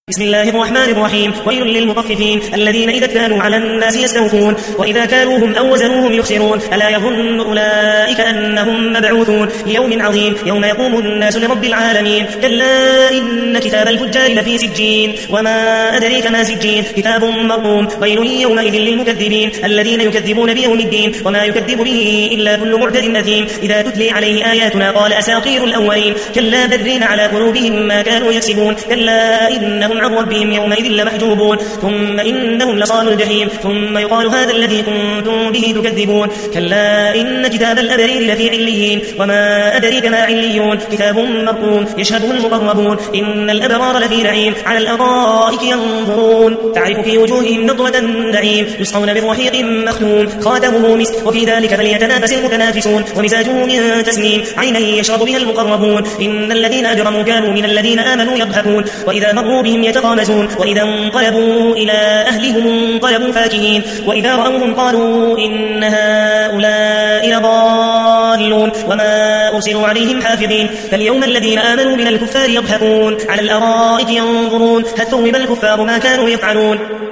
بسم الله الرحمن الرحيم. ويل للمطففين الذين إذا كانوا على الناس يستوفون وإذا كالوهم أو وزنوهم يخسرون ألا يظن أولئك أنهم مبعوثون ليوم عظيم يوم يقوم الناس لرب العالمين. كلا إن كتاب الفجار لفي سجين وما أدريك ما سجين كتاب مرقوم. ويل يومئذ للمكذبين الذين يكذبون بيوم الدين وما يكذب به إلا كل معتد أثيم إذا تتلي عليه آياتنا قال أساطير الأولين. كلا بل على قلوبهم ما كانوا يكسبون. كلا إنهم عن ربهم يومئذ لمحجوبون ثم إنهم لصالوا الجحيم ثم يقال هذا الذي كنتم به تكذبون. كلا إن كتاب الأبرير لفي عليين وما أدريك ما عليون كتاب مرقوم يشهده المقربون. إن الأبرار لفي نعيم على الأرائك ينظرون تعرف في وجوههم نضرة النعيم يسقون برحيق مختوم خاتمه مسك وفي ذلك فليتنافس المتنافسون ومزاجه من تسنيم عينا يشرب بها المقربون. إن الذين أجرموا كانوا من الذين آمنوا يضحكون وإذا مروا بهم يتغامزون وإذا انقلبوا إلى أهلهم انقلبوا فاكهين وإذا رأوهم قالوا إن هؤلاء لضالون وما أرسلوا عليهم حافظين. فاليوم الذين آمنوا من الكفار يضحكون على الأرائك ينظرون هل ثوب الكفار ما كانوا يفعلون.